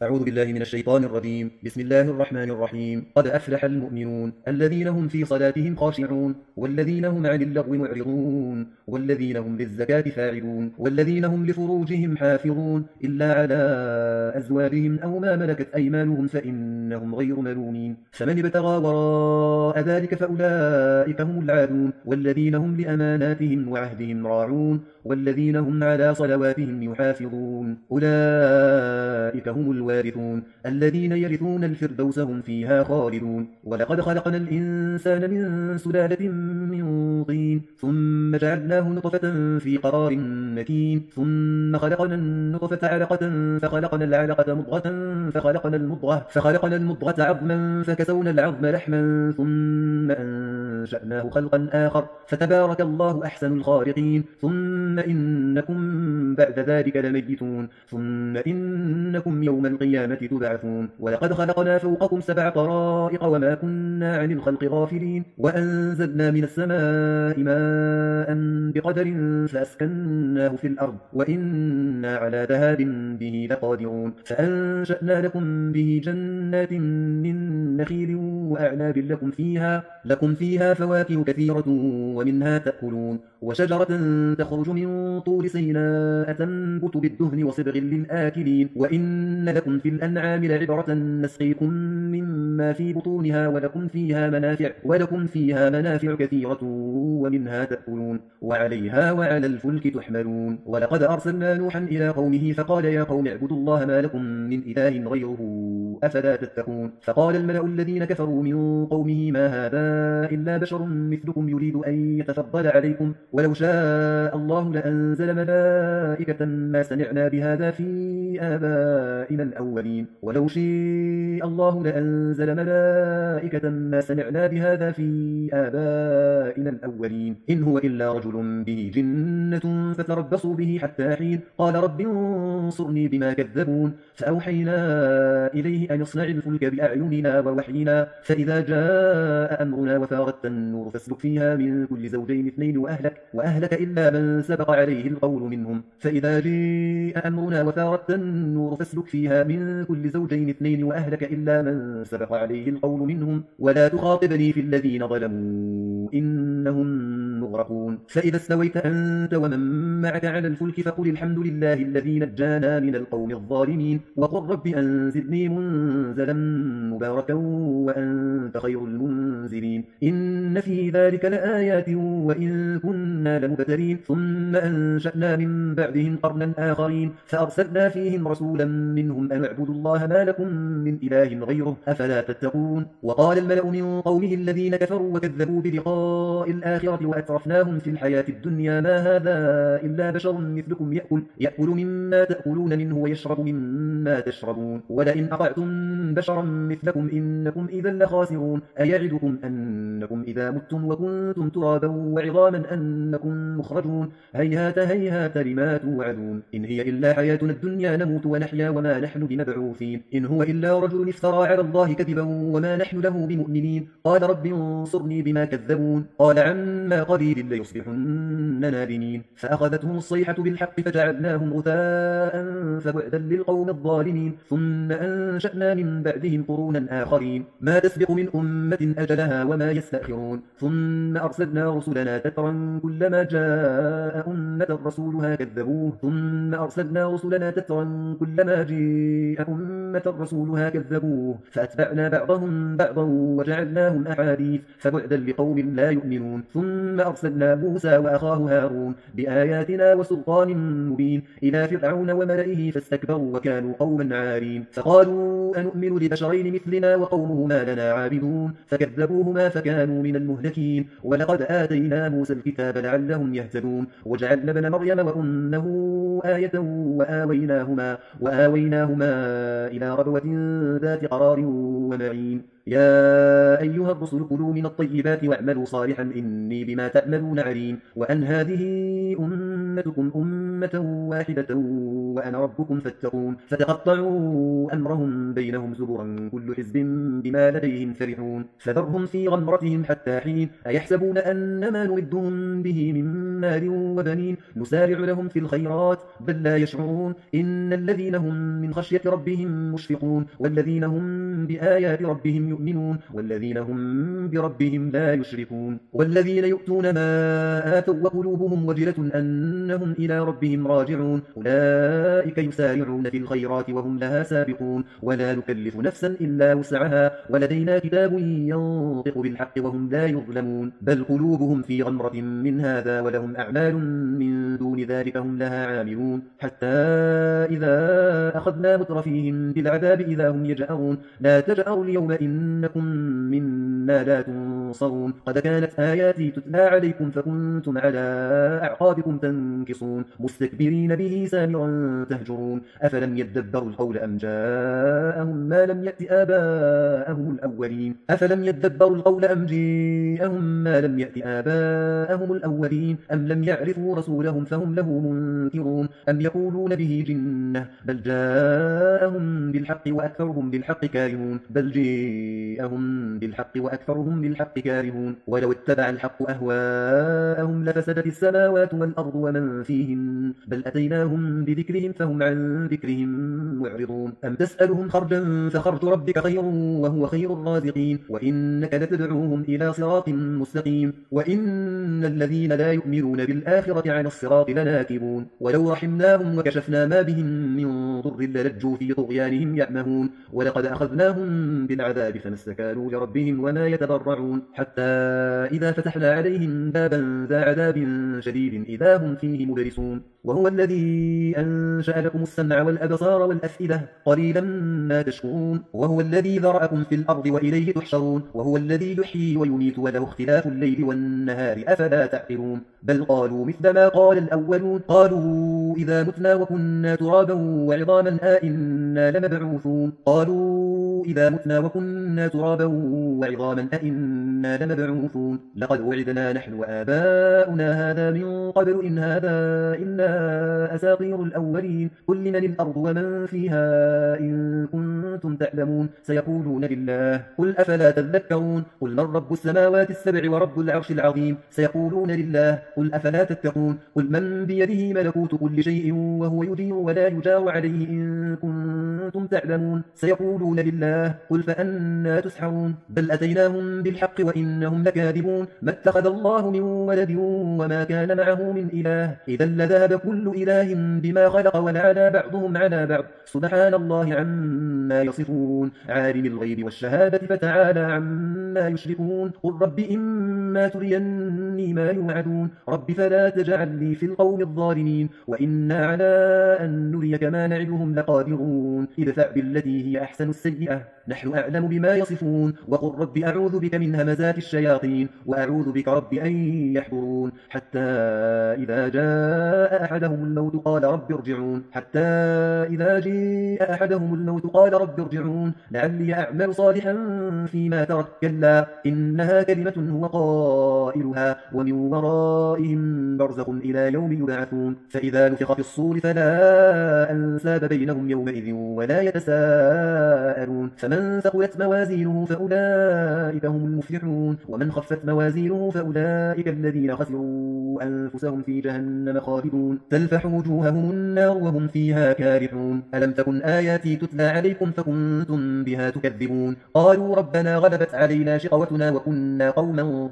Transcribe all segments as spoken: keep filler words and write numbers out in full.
أعوذ بالله من الشيطان الرجيم. بسم الله الرحمن الرحيم. قد أفلح المؤمنون الذين هم في صلاتهم خاشعون والذين هم عن اللغو معرضون والذين هم للزكاة فاعلون والذين هم لفروجهم حافظون إلا على أزواجهم أو ما ملكت أيمانهم فإنهم غير ملومين. فمن ابتغى وراء ذلك فأولئك هم العادون والذين هم لأماناتهم وعهدهم راعون والذين هم على صلواتهم يحافظون أولئك هم الوارثون الذين يرثون الفردوس هم فيها خالدون. ولقد خلقنا الإنسان من سلالة من طين ثم جعلناه نطفة في قرار مكين ثم خلقنا النطفة علقة فخلقنا العلقة مضغة فخلقنا المضغة فخلقنا المضغة عظما فكسونا العظم لحما ثم أنشأناه خلقا آخر فتبارك الله أحسن الخالقين. ثم إنكم بعد ذلك لميتون ثم إنكم يوم القيامة تبعثون. ولقد خلقنا فوقكم سبع طرائق وما كنا عن الخلق غافلين وأنزلنا من السماء ماء بقدر فأسكناه في الأرض وإنا على ذهاب به لقادرون. فأنشأنا لكم به جنات من نخيل وأعناب لكم فيها لكم فيها فواكه كثيرة ومنها تأكلون وشجرة تخرج من طور سيناء تنبت بالدهن وصبغ للآكلين وإن لكم في الأنعام لعبرة نسقيكم مما في بطونها ولكم فيها منافع ولكم فيها منافع كثيرة ومنها تأكلون وعليها وعلى الفلك تحملون. ولقد أرسلنا نوحا إلى قومه فقال يا قوم اعبدوا الله ما لكم من إله غيره أفلا تتقون. فقال الملأ الذين كفروا من قومه ما هذا إلا بشر مثلكم يريد أن يتفضل عليكم ولو شاء الله لأنزل ملائكة ما سمعنا بهذا في آبائنا الأولين ولو شاء الله لأنزل ملائكة ما سمعنا بهذا في آبائنا الأولين إن هو إلا رجل به جنة فتربصوا به حتى حين. قال رب انصرني بما كذبون. فأوحينا إليه أن يصنع الفلك بأعيننا ووحينا فإذا جاء أمرنا وفارت النور فاسلك فيها من كل زوجين اثنين وأهلك وأهلك إلا من سبق عليه القول منهم. فإذا جاء أمرنا وفارت النور فاسلك فيها من كل زوجين اثنين وأهلك إلا من سبق عليه القول منهم ولا تخاطبني في الذين ظلموا إنهم مغرقون. فإذا استويت أنت ومن معك على الفلك فقل الحمد لله الذي نجانا من القوم الظالمين وقل رب أنزلني منزلا مباركا وأنت خير المنزلين. إن في ذلك لآيات وإن كنا لمبتلين. ثم أنشأنا من بعدهم قرنا آخرين فأرسلنا فيهم رسولا منهم أن اعبدوا الله ما لكم من إله غيره أفلا تتقون. وقال الملأ من قومه الذين كفروا وكذبوا بلقاء الآخرة وأترفناهم في الحياة الدنيا ما هذا إلا بشر مثلكم يأكل, يأكل مما تأكلون منه ويشرب مما تشربون ولئن أطعتم بشرا مثلكم إنكم إذا لخاسرون. أيعدكم أنكم إذا متم وكنتم ترابا وعظاما أنكم مخرجون هيهات هيهات لما توعدون. إن هي إلا حياتنا الدنيا نموت ونحيا وما نحن بمبعوثين إن هو إلا رجل افترى على الله كذبا وما نحن له بمؤمنين. قال رب انصرني بما كذبون. قال عما قليل ليصبحن نادمين. فأخذتهم الصيحة بالحق فجعلناهم غثاء فبعدا للقوم الظالمين. ثم أنشأنا من بعدهم قرونا آخرين ما تسبق من أمة أجلها وما يستأخرون. ثم أرسلنا رسلنا تترا كلما جاء أمة رسولها كذبوه ثم أرسلنا رسلنا تترا كلما جاء أمة رسولها كذبوه فأتبعنا بعضهم بعضا وجعلناهم أحاديث فبعدا لقوم لا يؤمنون. ثم أرسلنا موسى وأخاه هارون بآياتنا وسلطان مبين إلى فرعون وملئه فاستكبروا وكانوا قوما عارين. فقالوا أنؤمن لبشرين مثلنا وقومهما لنا عابدون فكذبوهما فكانوا من المهلكين. ولقد آتينا موسى الكتاب لعلهم يهتدون وجعلنا ابن مريم وأمه آية وآويناهما, وآويناهما إلى ربوة ذات قرار ومعين. يا أيها الرسل كلوا من الطيبات واعملوا صالحا إني بما تعملون عليم وأن هذه أمتكم أمة واحدة وأنا ربكم فاتقون فتقطعوا أمرهم بينهم زبرا كل حزب بما لديهم فرحون فذرهم في غمرتهم حتى حين أيحسبون أن ما نمدهم به من مال وبنين نسارع لهم في الخيرات بل لا يشعرون إن الذين هم من خشية ربهم مشفقون والذين هم بآيات ربهم يؤمنون والذين هم بربهم لا يشركون والذين يؤتون ما آتوا وقلوبهم وجلة أنهم إلى ربهم راجعون أولئك يسارعون في الخيرات وهم لها سابقون ولا نكلف نفسا إلا وسعها ولدينا كتاب ينطق بالحق وهم لا يظلمون بل قلوبهم في غمرة من هذا ولهم أعمال من دون ذلك هم لها عاملون حتى إذا أخذنا مترفيهم بالعذاب إذا هم يجأرون لا تجأروا اليوم إنكم منا لا تنصرون قد كانت آياتي تتلى عليكم فكنتم على أعقابكم تنكصون مستكبرين به سامرا تهجرون أفلم يدبروا القول أم جاءهم ما لم يأت آباءهم الأولين أفلم يدبروا القول أم جاءهم ما لم يأت آباءهم الأولين أم لم يعرفوا رسولهم فهم له منكرون أم يقولون به جنة بل جاءهم بالحق وأكثرهم بالحق كارهون بل جاءهم بالحق وأكثرهم بالحق كارهون ولو اتبع الحق أهواءهم لفسدت السماوات والأرض ومن فيهن بل أتيناهم بذكرهم فهم عن ذكرهم معرضون أم تسألهم خرجا فخرج ربك خير وهو خير الرازقين وإنك لتدعوهم إلى صراط مستقيم وإن الذين لا يؤمنون بالآخرة عن الصراط لناكبون ولو رحمناهم وكشفنا ما بهم من ضر للجوا في طغيانهم يعمهون ولقد أخذناهم بالعذاب فما استكانوا لربهم وما يتضرعون حتى إذا فتحنا عليهم بابا ذا عذاب شديد إذا هم فيه مبلسون وهو الذي أنشأ لكم السمع والأبصار والأفئدة قليلا ما تشكرون وهو الذي ذرأكم في الأرض وإليه تحشرون وهو الذي يحيي ويميت وله اختلاف الليل والنهار أفلا تعقلون بل قالوا مثل ما قال الأولون قالوا إذا متنا وكنا ترابا وعظاما أئنا لمبعوثون قالوا إذا متنا وكنا ترابا وعظاما أئنا لمبعوثون لقد وعدنا نحن وآباؤنا هذا من قبل إن هذا إلا أساطير الأولين قل لمن الأرض ومن فيها إن كنتم تعلمون سيقولون لله قل أفلا تذكرون قل من رب السماوات السبع ورب العرش العظيم سيقولون لله قل أفلا تتقون قل من بيده ملكوت كل شيء وهو يجير ولا يجار عليه إن كنتم تعلمون سيقولون لله قل فأنا تسحرون بل أتيناهم بالحق وإنهم لكاذبون ما اتخذ الله من ولد وما كان معه من إله إذا لذهب كل إله بما خلق ولعلى بعضهم على بعض سبحان الله عما يصفون عالم الغيب والشهادة فتعالى عما يشركون قل رب إما تريني ما يوعدون رب فلا تجعل لي في القوم الظالمين وإنا على أن نريك ما نعدهم لقادرون ادفع بالتي هي أحسن السيئة نحن أعلم بما يصفون وقل رب أعوذ بك من همزات الشياطين وأعوذ بك رب أن يحضرون حتى إذا جاء أحدهم الموت قال رب ارجعون حتى إذا جاء أحدهم الموت قال رب ارجعون لعلي أعمل صالحا فيما ترك كلا إنها كلمة هو قائلها ومن ورائهم برزخ إلى يوم يبعثون فإذا نفخ في الصور فلا أنساب بينهم يومئذ ولا يتساءلون فمن ثقلت موازينه فأولئك هم المفلحون ومن خفت موازينه فأولئك الذين خسروا أنفسهم في جهنم خالدون تلفح وجوههم النار وهم فيها كارحون ألم تكن آياتي تتلى عليكم فكنتم بها تكذبون قالوا ربنا غلبت علينا شقوتنا وكنا قوما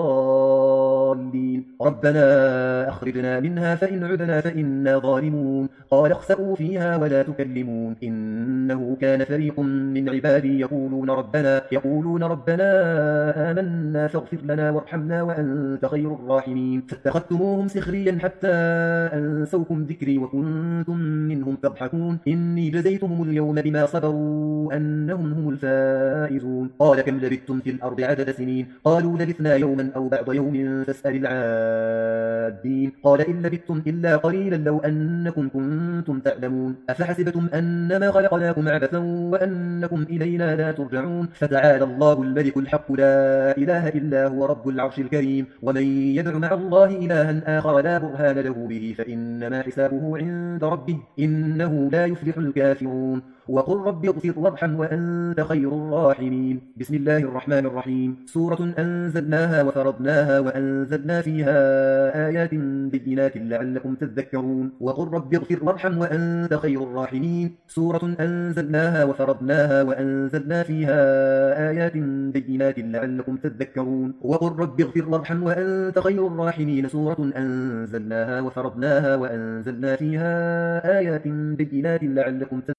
ضالين ربنا أخرجنا منها فإن عدنا فإنا ظالمون قال اخسئوا فيها ولا تكلمون إنه كان فريق من عبادي يقولون ربنا يقولون ربنا آمنا فاغفر لنا وارحمنا وأنت خير الراحمين فاتخذتموهم سخريا حتى أنسوكم ذكري وكنتم منهم تضحكون إني جزيتهم اليوم بما صبروا أنهم هم الفائزون قال كم لبثتم في الأرض عدد سنين قالوا لبثنا يوما أو بعض يوم فاسأل العادين قال إن لبثتم إلا قليلا لو أنكم كنتم تعلمون أفحسبتم أنما خلقناكم عبثا وأنكم إلينا لا ترجعون فتعالى الله الملك الحق لا إله إلا هو رب العرش الكريم ومن يدع مع الله إلها آخر لا برهان له به فإنما حسابه عند ربه إنه لا يفلح الكافرون وقل رب اغفر وارحم وأنت خير الراحمين بسم الله الرحمن الرحيم سورة أنزلناها وفرضناها وأنزلنا فيها آيات بينات لعلكم تذكرون وقل رب اغفر وارحم وأنت خير الراحمين سورة أنزلناها وفرضناها وأنزلنا فيها آيات بينات لعلكم تذكرون وقل رب اغفر وارحم وأنت خير الراحمين سورة أنزلناها وفرضناها وأنزلنا فيها آيات بينات لعلكم تذكرون